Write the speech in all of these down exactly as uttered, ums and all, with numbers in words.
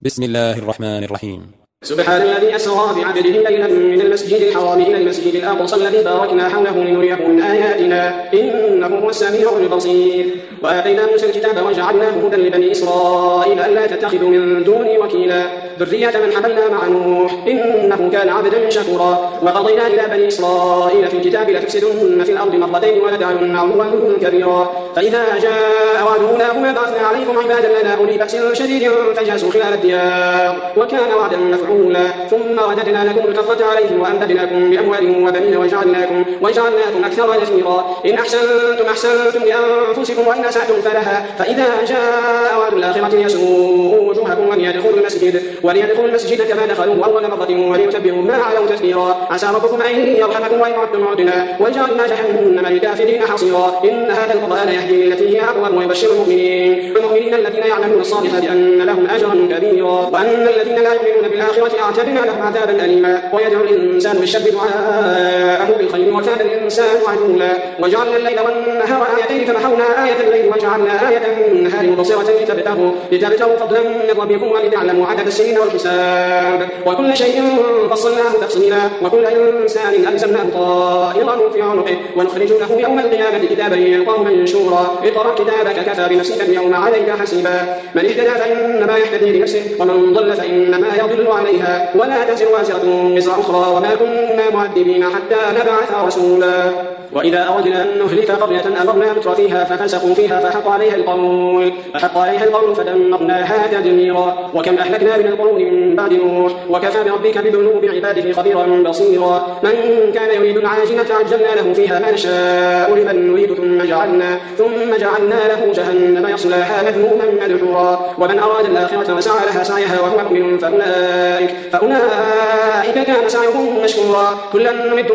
بسم الله الرحمن الرحيم. سبحان الذي أسرى بعبده ليلا من المسجد الحرام إلى المسجد الأقصى الذي باركنا حوله لنريه من آياتنا إنه هو السميع البصير. وآتينا موسى الكتاب وجعلناه هدى لبني إسرائيل ألا تتخذوا من دوني وكيلا ذرية من حملنا مع نوح إنه كان عبدا شكورا. وقضينا إلى بني إسرائيل في الكتاب لتفسدن في الأرض مرتين ولتعلن علوا كبيرا. فإذا جاء وعد أولاهما بعثنا عليكم عبادا لنا أولي بأس شديد فجاسوا خلال الديار وكان وعدا مفعولا. ثم رددنا لكم الكرة عليهم وأمددناكم بأموال وبنين وجعلناكم وجعلناكم أكثر نفيرا. إن أحسنتم أحسنتم لأنفسكم وإن أسأتم فلها. فإذا جاء وعد الآخرة يسوء وجوهكم وليدخلوا المسجد وليدخلوا المسجد كما دخلوا أول مرة وليتبعوا ما علوا تتبيرا. عسى ربكم أن يرحمكم وإن عدتم عدنا وجعلنا جهنم للكافرين حصيرا. إن هذا القرآن يهدي للتي هي أقوم ويبشر المؤمنين المؤمنين الذين يعملون الصالحات أن لهم أجرا كبيرا. وأن الذين لا يؤمنون بالآخرة أعتدنا لهم عذابا أليما. ويدعو الإنسان بالشر دعاءه بالخير وكان الإنسان عجولا. وجعلنا الليل والنهار آيتين فمحونا آية الليل وجعلنا آية النهار مبصرة لتبتغوا لتبتغوا فضلا من ربكم ولتعلموا عدد السنين والحساب. وكل شيء فصلناه تفصيلا. وكل إنسان ألزمناه طائره في عنقه ونخرج له يوم القيامة كتابا يلقاه منشورا. اقرأ كتابك كفى بنفسك اليوم عليك حسيبا. من اهتدى فإنما يهتدي لنفسه ومن ضل فإنما يضل عليها ولا تزر وازرة وزر أخرى وما كنا معذبين حتى نبعث رسولا. وإذا أردنا أن نهلك قرية أمرنا متر فيها ففسقوا فيها فحق عليها القول فحق عليها القول فدمرناها تدميرا. وكم أهلكنا من القرون من بعد نوح وكفى بربك بذنوب عباده خبيرا بصيرا. من كان يريد العاجلة عجلنا له فيها ما نشاء لمن نريد ثم جعلنا ثم جعلنا له جهنم يصلاها مذموما مدحورا. ومن أراد الآخرة وسعى لها سعيها وهو مؤمن فأولئك فأولئك كان سعيهم مشكورا. كلا نمد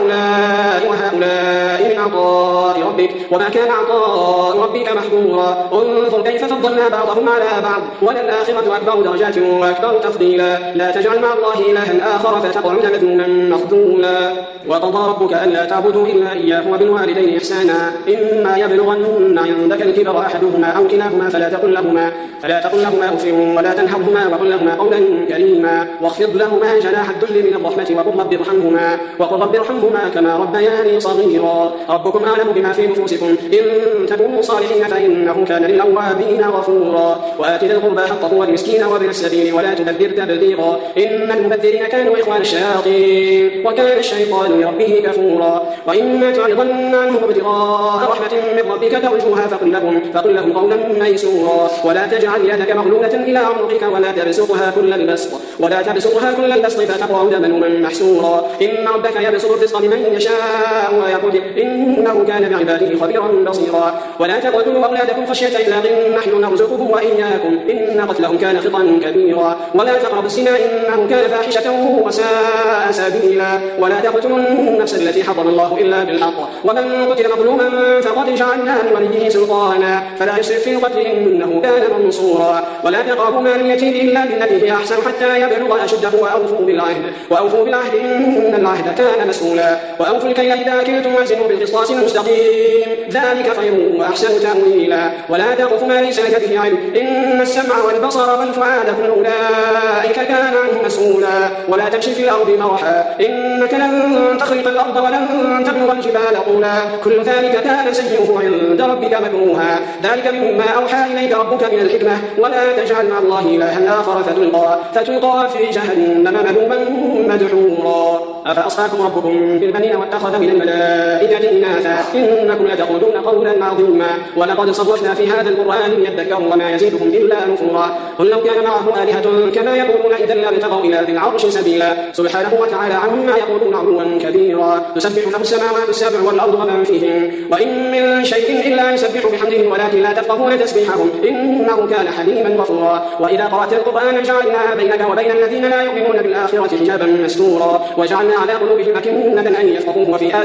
هؤلاء وهؤلاء من عطاء ربك وما كان عطاء ربك محظورا. انظر كيف فضلنا بعضهم على بعض وللآخرة أكبر درجات وأكبر تفضيلا. لا تجعل مع الله إلها آخر فتقعد مذموما مخذولا. وقضى ربك ألا تعبدوا إلا إياه وبالوالدين إحسانا. إما يبلغن عندك الكبر أحدهما أو كلاهما فلا تقل لهما فلا تقل لهما أف ولا تنهرهما وقل لهما قولا كريما. واخفض لهما جناح الذل من الرحمة وقل رب ارحمهما وقل رب ارحمهما كما ربياني صغيرا. ربكم أعلم بما في نفوسكم إن تكونوا صالحين فإنه كان للأوابين غفورا. وآت ذا القربى حقه والمسكين وابن السبيل ولا تبذر تبذيرا إن المبذرين كانوا إخوان الشياطين وكان الشيطان لربه كفورا. وإما تعرضن عنهم ابتغاء رحمة من ربك ترجوها فقل لهم فقل لهم قولا ميسورا. ولا تجعل يدك مغلولة إلى عنقك ولا تبسطها كل البسط ولا تبسطها كل البسط فتقعد ملوما محسورا. إن ربك يبسط الرزق لمن يشاء ويقدر إنه كان بعباده خبيرا بصيرا. ولا تقتلوا أولادكم خشية إملاق نحن نرزقهم وإياكم إن قتلهم كان خطأ كبيرا. ولا تقربوا الزنا إنه كان فاحشة وساء سبيلا. ولا تقتلوا النفس التي حرم الله إلا بالحق ومن قتل مظلوما فقد جعلنا لوليه سلطانا فلا يسرف في القتل إنه كان منصورا. ولا تقربوا مال اليتيم إلا بالتي هي أحسن حتى يبلغ أشده وأوفوا بالعهد وأوفوا بالعهد إن العهد كان مسؤولا. وأوفوا الكيل إذا كلتم وزنوا بالقسطاس المستقيم ذلك خير وأحسن تأويلا. ولا تقف ما ليس لك به علم إن السمع والبصر والفؤاد كل أولئك كان عنه مسؤولا. ولا تمشي في الأرض مرحا إنك لن تخرق الأرض ولن تبلغ الجبال طولا كل ذلك كان سيئه عند ربك مكروها. ذلك مما أوحى إليك ربك من الحكمة. ولا تجعل مع الله إلها آخر فتلقى فتلقى في جهنم مذموما مدحورا. أفأصفاكم ربكم بالبنين واتخذ من الملائكة إناثا إنكم لتقولون قولا عظيما. ولقد صرفنا في هذا القرآن ليذكروا وما يزيدهم إلا نفورا. قل لو كان معه آلهة كما يقولون إذا لابتغوا إلى ذي العرش سبيلا. سبحانه وتعالى عما يقولون علوا كبيرا. تسبح له السماوات السبع والأرض ومن فيهن وإن من شيء إلا يسبح بحمده ولكن لا تفقهون تسبيحهم إنه كان حليما غفورا. وإذا قرأت القرآن جعلنا بينك وبين الذين لا يؤمنون بالآخرة حجابا مستورا وجعلنا على قلوبهم أكنة أن يفقهوه وفي آذانهم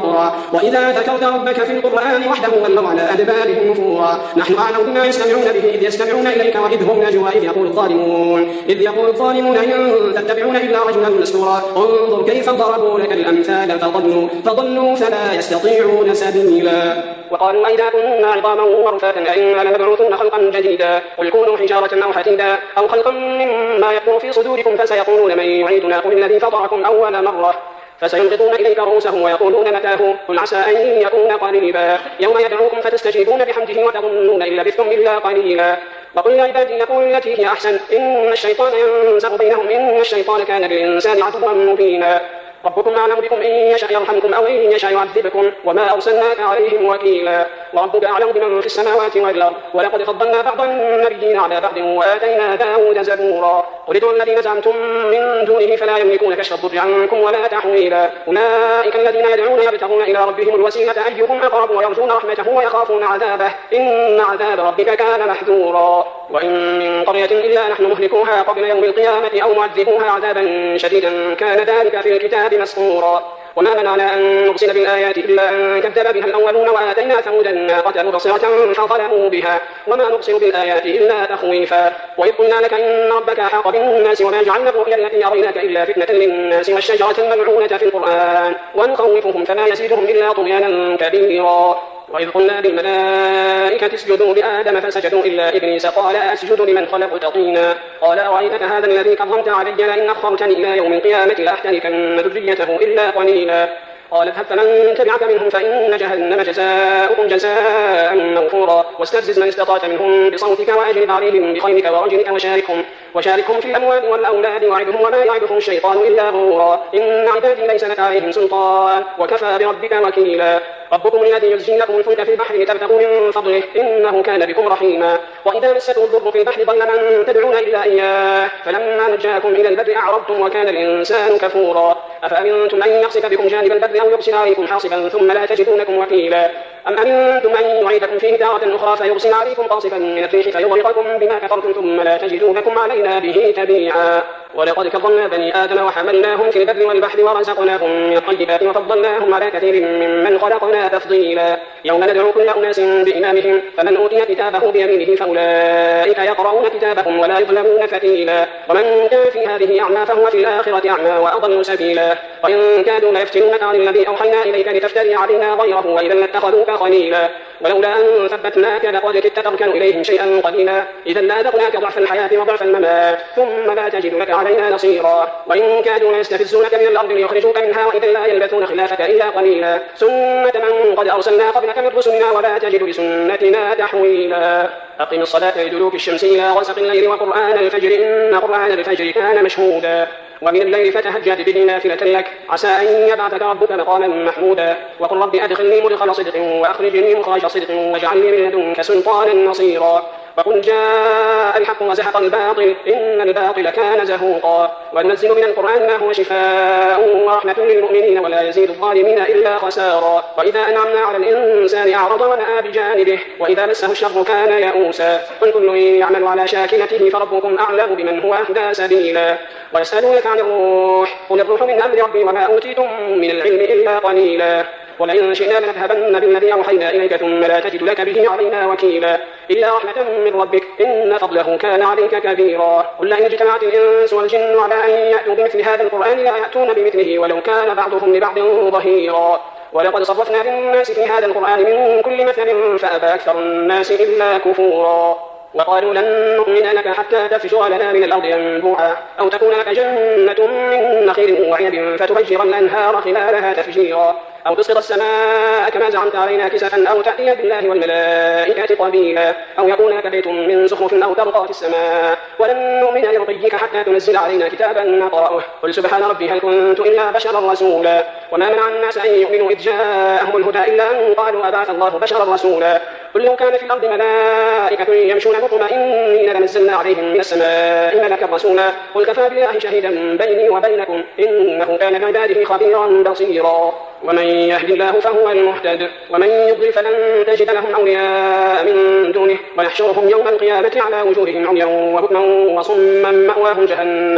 قرى وإذا ذكرت ربك في القرآن وحده ولوا على أدبارهم نفورا نحن أعلم بما يستمعون به إذ يستمعون إليك وإذ هم نجوى إذ يقول الظالمون إذ يقول الظالمون إن تتبعون إلا رجلا مسحورا انظر كيف ضربوا لك الأمثال فضلوا فضلوا فلا يستطيعون سبيلا وقالوا أئذا كنا عظاما ورفاتا أئنا لمبعوثون خلقا جديدا قل كونوا حجارة أو حديدا أو خلقا مما يكبر في صدوركم فسيقولون من يعيدنا قل الذي فطركم أول مرة فسينغضون إليك رؤوسهم ويقولون متاه قل عسى أن يكون قريبا يوم يدعوكم فتستجيبون بحمده وتظنون إن لبثتم إلا قليلا وقل يا عبادي يقول التي هي أحسن إن الشيطان ينزغ بينهم إن الشيطان كان للإنسان عدوا مبينا ربكم أعلم بكم إن يشاء يرحمكم أو إن يشاء يعذبكم وما أرسلناك عليهم وكيلا وربك أعلم بمن في السماوات والأرض ولقد فضلنا بعض النبيين على بعض وآتينا داود زبورا قل ادعوا الذين زعمتم من دونه فلا يملكون كشف الضر عنكم ولا تحويلا أولئك الذين يدعون يبتغون إلى ربهم الوسيلة أيهم أقرب ويرجون رحمته ويخافون عذابه إن عذاب ربك كان محذورا وإن من قرية إلا نحن مهلكوها قبل يوم القيامة أو معذبوها عذابا شديدا كان ذلك في الكتاب مسطورا وما منعنا أن نرسل بالآيات إلا أن كذب بها الأولون وآتينا ثمود الناقة مبصرة فظلموا بها وما نرسل بالآيات إلا تخويفا وإذ قلنا لك إن ربك أحاط بالناس وما جعلنا الرؤيا التي أريناك إلا فتنة للناس والشجرة الملعونة في القرآن ونخوفهم فما يزيدهم إلا طغيانا كبيرا وإذ قلنا للملائكة اسجدوا لآدم فسجدوا إلا إبليس قال أسجد لمن خلقت طينا قال أرأيتك هذا الذي كرمت علي لئن أخرتني إلى يوم القيامة لأحتركن ذريته إلا قليلا قال اذهب فمن تبعك منهم فإن جهنم جزاؤكم جزاء موفورا واستفزز من استطعت منهم بصوتك وأجلب عليهم بخيلك ورجلك وشاركهم وشاركهم في الأموال والأولاد وعدهم وما يعدهم الشيطان إلا غرورا إن عبادي ليس لك عليهم سلطان وكفى بربك وكيلا ربكم الذي يزجي لكم الفلك في البحر لتبتغوا من فضله إنه كان بكم رحيما وإذا مسته الضر في البحر ضل من تدعون إلا إياه فلما نجاكم إلى البر أعرضتم وكان الإنسان كفورا أفأمنتم أن يخسف بكم جانب البر أو يرسل عليكم حاصبا ثم لا تجدوا لكم وكيلا أم أمنتم أن يعيدكم فيه تارة أخرى فيرسل عليكم قاصفا من الريح فيغرقكم بما كفرتم ثم لا تجدوا لكم علينا به تبيعا ولقد كرمنا بني آدم وحملناهم في البر والبحر ورزقناهم من الطيبات وفضلناهم على كثير ممن خلقنا تفضيلا يوم ندعو كل أناس بإمامهم فمن أوتي كتابه بيمينه فأولئك يقرؤون كتابهم ولا يظلمون فتيلا ومن كان في هذه أعمى فهو في الآخرة أعمى وأضل سبيلا وإن كادوا ليفتنونك عن الذي أوحينا إليك لتفتري علينا غيره وإذا لاتخذوك خليلا ولولا أن ثبتناك لقد كدت تركن إليهم شيئا قليلا إذا لأذقناك ضعف الحياة وضعف الممات ثم لا تجد لك علينا نصيرا وإن كادوا ليستفزونك من الأرض ليخرجوك منها وإذا لا يلبثون خلافك إلا قليلا سنة من قد أرسلنا قبلك من رسلنا ولا تجد لسنتنا تحويلا أقم الصلاة لدلوك الشمس إلى غسق الليل وقرآن الفجر إن قرآن الفجر كان مشهودا ومن الليل فتهجد به نافلة لك عسى أن يبعثك ربك مقاما محمودا وقل رب أدخلني مدخل صدق وأخرجني مخرج صدق واجعل لي من لدنك سلطانا نصيرا وقل جاء الحق وزهق الباطل إن الباطل كان زهوقا وننزل من القرآن ما هو شفاء ورحمة للمؤمنين ولا يزيد الظالمين إلا خسارا وإذا أنعمنا على الإنسان أعرض ونأى بجانبه وإذا مسه الشر كان يئوسا قل كل يعمل على شاكلته فربكم أعلم بمن هو أهدى سبيلا ويسألونك عن الروح قل الروح من أمر ربي وما أوتيتم من العلم إلا قليلا ولئن شئنا لنذهبن بالذي أوحينا إليك ثم لا تجد لك به علينا وكيلا إلا رحمة من ربك إن فضله كان عليك كبيرا قل لئن اجتمعت الإنس والجن على أن يأتوا بمثل هذا القرآن لا يأتون بمثله ولو كان بعضهم لبعض ظهيرا ولقد صرفنا للناس في هذا القرآن من كل مثل فأبى أكثر الناس إلا كفورا وقالوا لن نؤمن لك حتى تفجر لنا من الأرض ينبوعا أو تكون لك جنة من نخيل وعنب فتفجر الأنهار خلالها تفجيرا أو تسقط السماء كما زعمت علينا كسفا أو تأتي بالله والملائكة قبيلا أو يكون لك بيت من زخرف أو ترقى في السماء ولن نؤمن لرقيك حتى تنزل علينا كتابا نقرأه قل سبحان ربي هل كنت إلا بشرا رسولا وما منع الناس أن يؤمنوا إذ جاءهم الهدى إلا أن قالوا أبعث الله بشرا رسولا قل لو كان في الأرض ملائكة يمشون مطمئنين لنزلنا عليهم من السماء ملكا رسولا قل كفى بالله شهيدا بيني وبينكم إنه كان بعباده خبيرا بصيرا ومن يهد الله فهو المهتد ومن يضلل فلن تجد لهم أولياء من دونه ونحشرهم يوم القيامة على وجوههم عميا وبكما وصما مأواهم جهنم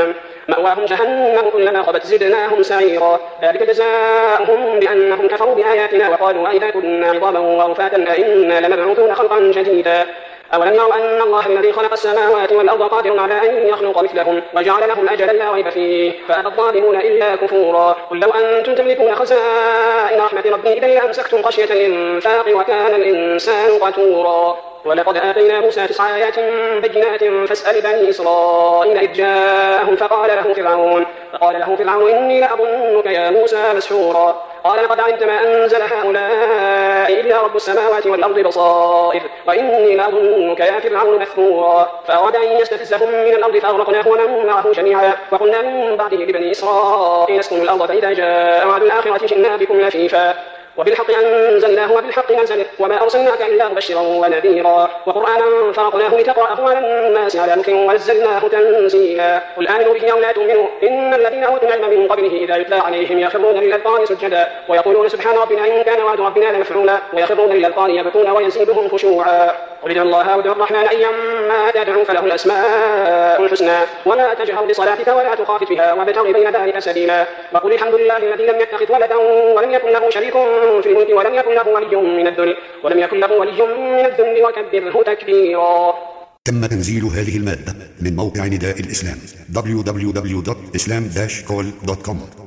مأواهم جهنم كلما خبت زدناهم سعيرا ذلك جزاؤهم بأنهم كفروا بآياتنا وقالوا أئذا كنا عظاما ورفاتا أئنا لمبعوثون خلقا جديدا أولم يروا أن الله الذي خلق السماوات والأرض قادر على أن يخلق مثلهم وجعل لهم أجلا لا ريب فيه فأبى الظالمون إلا كفورا قل لو أنتم تملكون خزائن رحمة ربي إذا لأمسكتم خشية الإنفاق وكان الإنسان قتورا ولقد آتينا موسى تسع آيات بينات فاسأل بني إسرائيل إذ جاءهم فقال له فرعون فقال له فرعون إني لأظنك يا موسى مسحورا قال لقد علمت ما أنزل هؤلاء إلا رب السماوات والأرض بصائر وإني لأظنك يا فرعون مثبورا فأراد أن يستفزهم من الأرض فأغرقناه ومن معه جميعا وقلنا من بعده لبني إسرائيل اسكنوا الأرض فإذا جاء وعد الآخرة جئنا بكم لفيفا وبالحق أنزلناه وبالحق نزل وما أرسلناك إلا مبشرا ونذيرا وقرآنا فرقناه لتقرأه على الناس على مكر ونزلناه تنزيلا قل آمنوا به أو لا تؤمنوا إن الذين أوتوا العلم من قبله إذا يتلى عليهم يخرون للأذقان سجدا ويقولون سبحان ربنا إن كان وعد ربنا لمفعولا ويخرون للأذقان يبكون ويزيدهم خشوعا قل ادعوا الله وادعوا الرحمن أيما تدعوا فله الأسماء الحسنى ولا تجهر بصلاتك ولا تخافت بها وابتغ بين ذلك سبيلا وقل الحمد لله الذي لم يتخذ ولدا ولم يكن له شريك في الملك ولم يكن له ولي من الذل ولم يكن له ولي من الذل وكبره تكبيرا. تم تنزيل هذه المادة من موقع نداء الإسلام دبليو دبليو دبليو دوت إسلام داش كول دوت كوم.